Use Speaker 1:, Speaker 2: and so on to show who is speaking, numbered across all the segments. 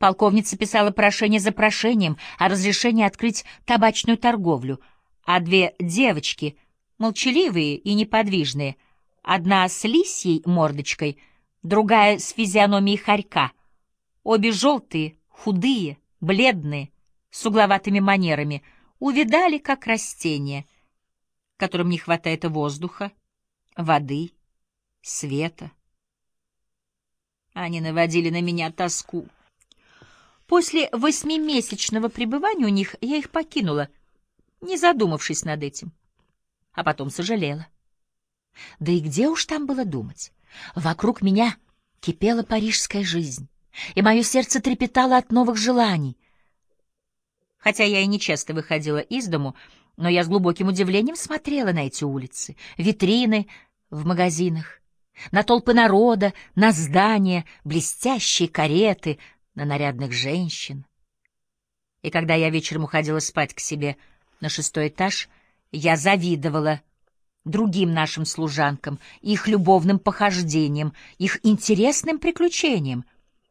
Speaker 1: Полковница писала прошение за прошением о разрешении открыть табачную торговлю, а две девочки, молчаливые и неподвижные, одна с лисьей мордочкой, другая с физиономией хорька, обе желтые, худые, бледные, с угловатыми манерами, увядали, как растения, которым не хватает воздуха, воды, света. Они наводили на меня тоску. После 8-месячного пребывания у них я их покинула, не задумавшись над этим, а потом сожалела. Да и где уж там было думать? Вокруг меня кипела парижская жизнь, и мое сердце трепетало от новых желаний. Хотя я и не часто выходила из дому, но я с глубоким удивлением смотрела на эти улицы, витрины в магазинах, на толпы народа, на здания, блестящие кареты, на нарядных женщин. И когда я вечером уходила спать к себе на 6-й этаж, я завидовала другим нашим служанкам, их любовным похождениям, их интересным приключениям.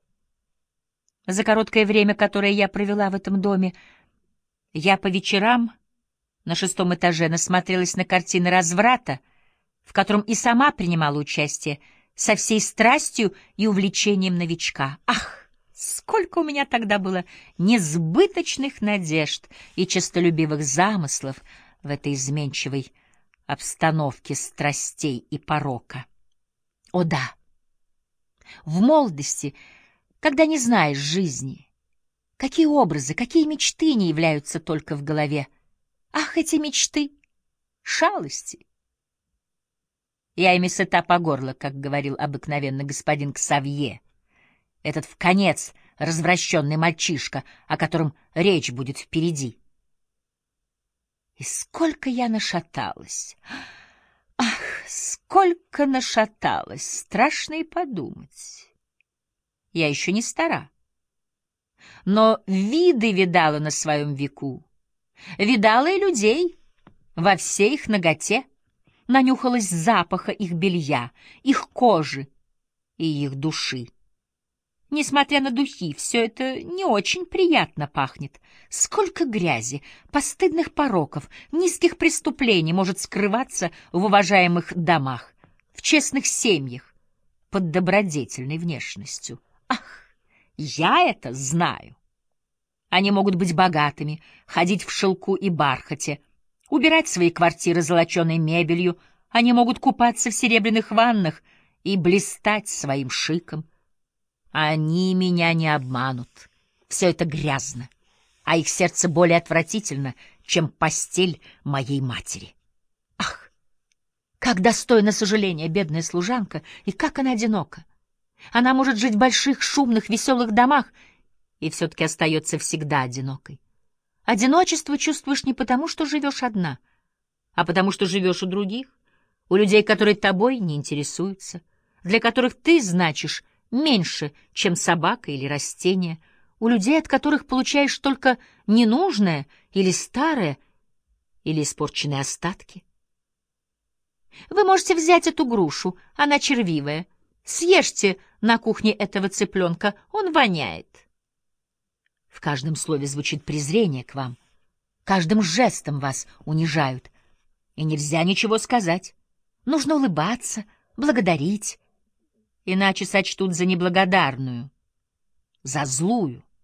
Speaker 1: За короткое время, которое я провела в этом доме, я по вечерам на 6-м этаже насмотрелась на картины разврата, в котором и сама принимала участие, со всей страстью и увлечением новичка. Ах! Сколько у меня тогда было несбыточных надежд и честолюбивых замыслов в этой изменчивой обстановке страстей и порока. О да! В молодости, когда не знаешь жизни, какие образы, какие мечты не являются только в голове. Ах, эти мечты! Шалости! Я ими сыта по горло, как говорил обыкновенно господин Ксавье, этот вконец развращенный мальчишка, о котором речь будет впереди. И сколько я нашаталась! Ах, сколько нашаталась! Страшно и подумать. Я еще не стара, но виды видала на своем веку. Видала и людей во всей их наготе, нанюхалась запаха их белья, их кожи и их души. Несмотря на духи, все это не очень приятно пахнет. Сколько грязи, постыдных пороков, низких преступлений может скрываться в уважаемых домах, в честных семьях, под добродетельной внешностью. Ах, я это знаю. Они могут быть богатыми, ходить в шелку и бархате, убирать свои квартиры золоченой мебелью, они могут купаться в серебряных ваннах и блистать своим шиком. Они меня не обманут. Все это грязно, а их сердце более отвратительно, чем постель моей матери. Ах, как достойно сожаления бедная служанка, и как она одинока. Она может жить в больших, шумных, веселых домах, и все-таки остается всегда одинокой. Одиночество чувствуешь не потому, что живешь одна, а потому, что живешь у других, у людей, которые тобой не интересуются, для которых ты значишь меньше, чем собака или растение, у людей, от которых получаешь только ненужное или старое, или испорченные остатки. Вы можете взять эту грушу, она червивая. Съешьте на кухне этого цыпленка, он воняет. В каждом слове звучит презрение к вам, каждым жестом вас унижают, и нельзя ничего сказать. Нужно улыбаться, благодарить, иначе сочтут за неблагодарную, за злую.